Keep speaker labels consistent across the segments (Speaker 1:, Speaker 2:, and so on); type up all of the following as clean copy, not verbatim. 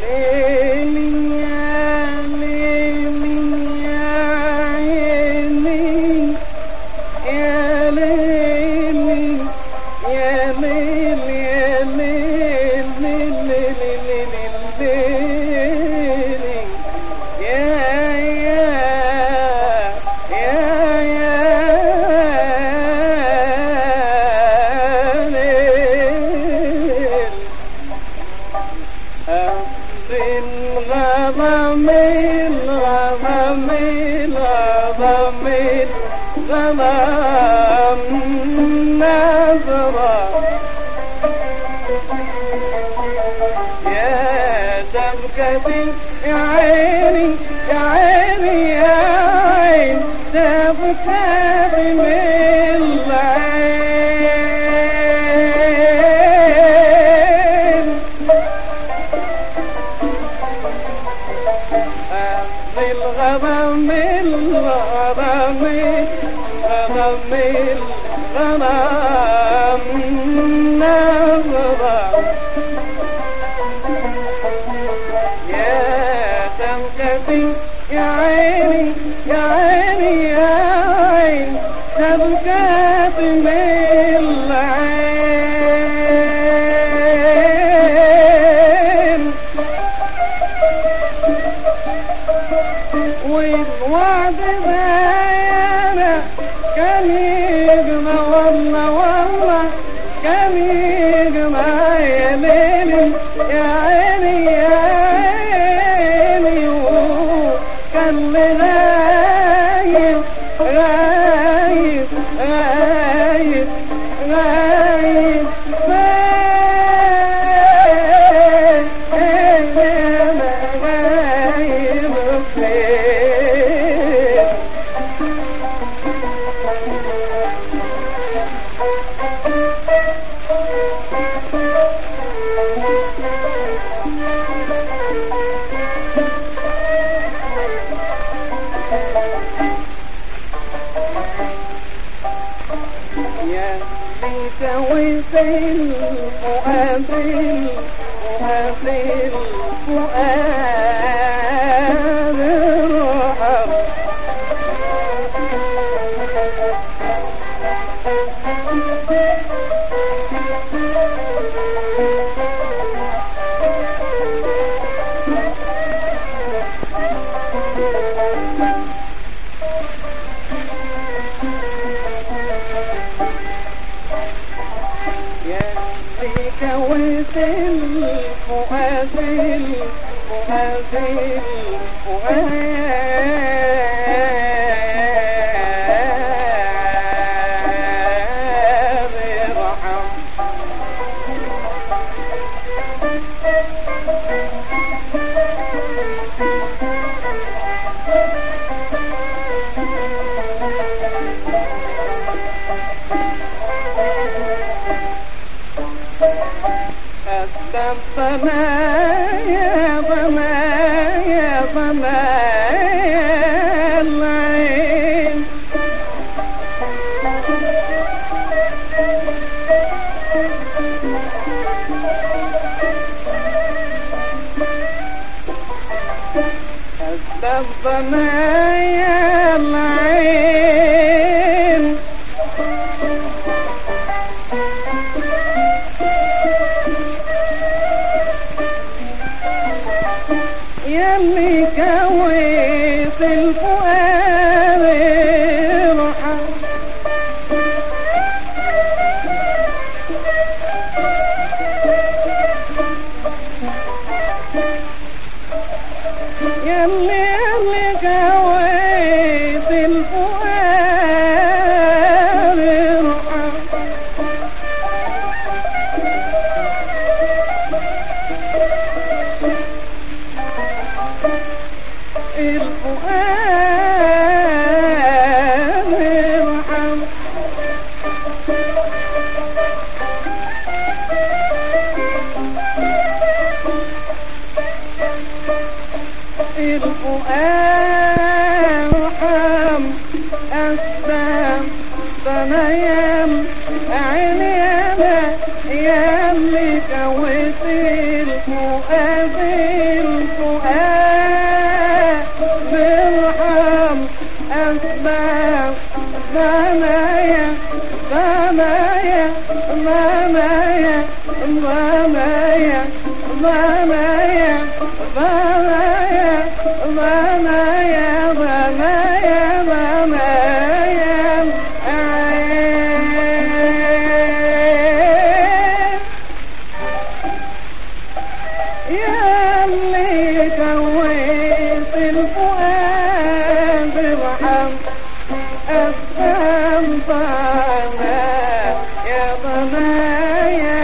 Speaker 1: يا عيني يا عيني يا عين تبكي من العين الغرام الغرام الغرام الغرام الغرام يا عيني يا عيني يا عين تبكي من العين والوعد بيانا كان يجمع والله والله كان يجمع يا ليلي يا عيني يا غايب غايب غايب غايب غايب سويت الفؤاد الفؤاد الفؤاد الرحب كويت الفؤاد الفؤاد الفؤاد رحم بنا يا بنا يا بنا العين بنا يا العين يلي كويت الفؤاد رحم يلي كويت الفؤاد رحم الفؤاد رحم الفؤاد رحم أسلم بنيام عيني أنا يا اللي كويت الفؤاد يا اللي كويت الفؤاد ارحم أفهم طعمه يا ضنايا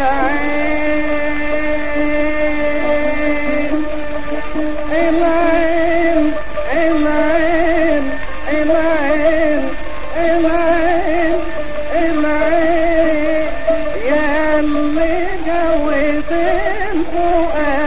Speaker 1: العين العين العين العين العين العين يا اللي كويت الفؤاد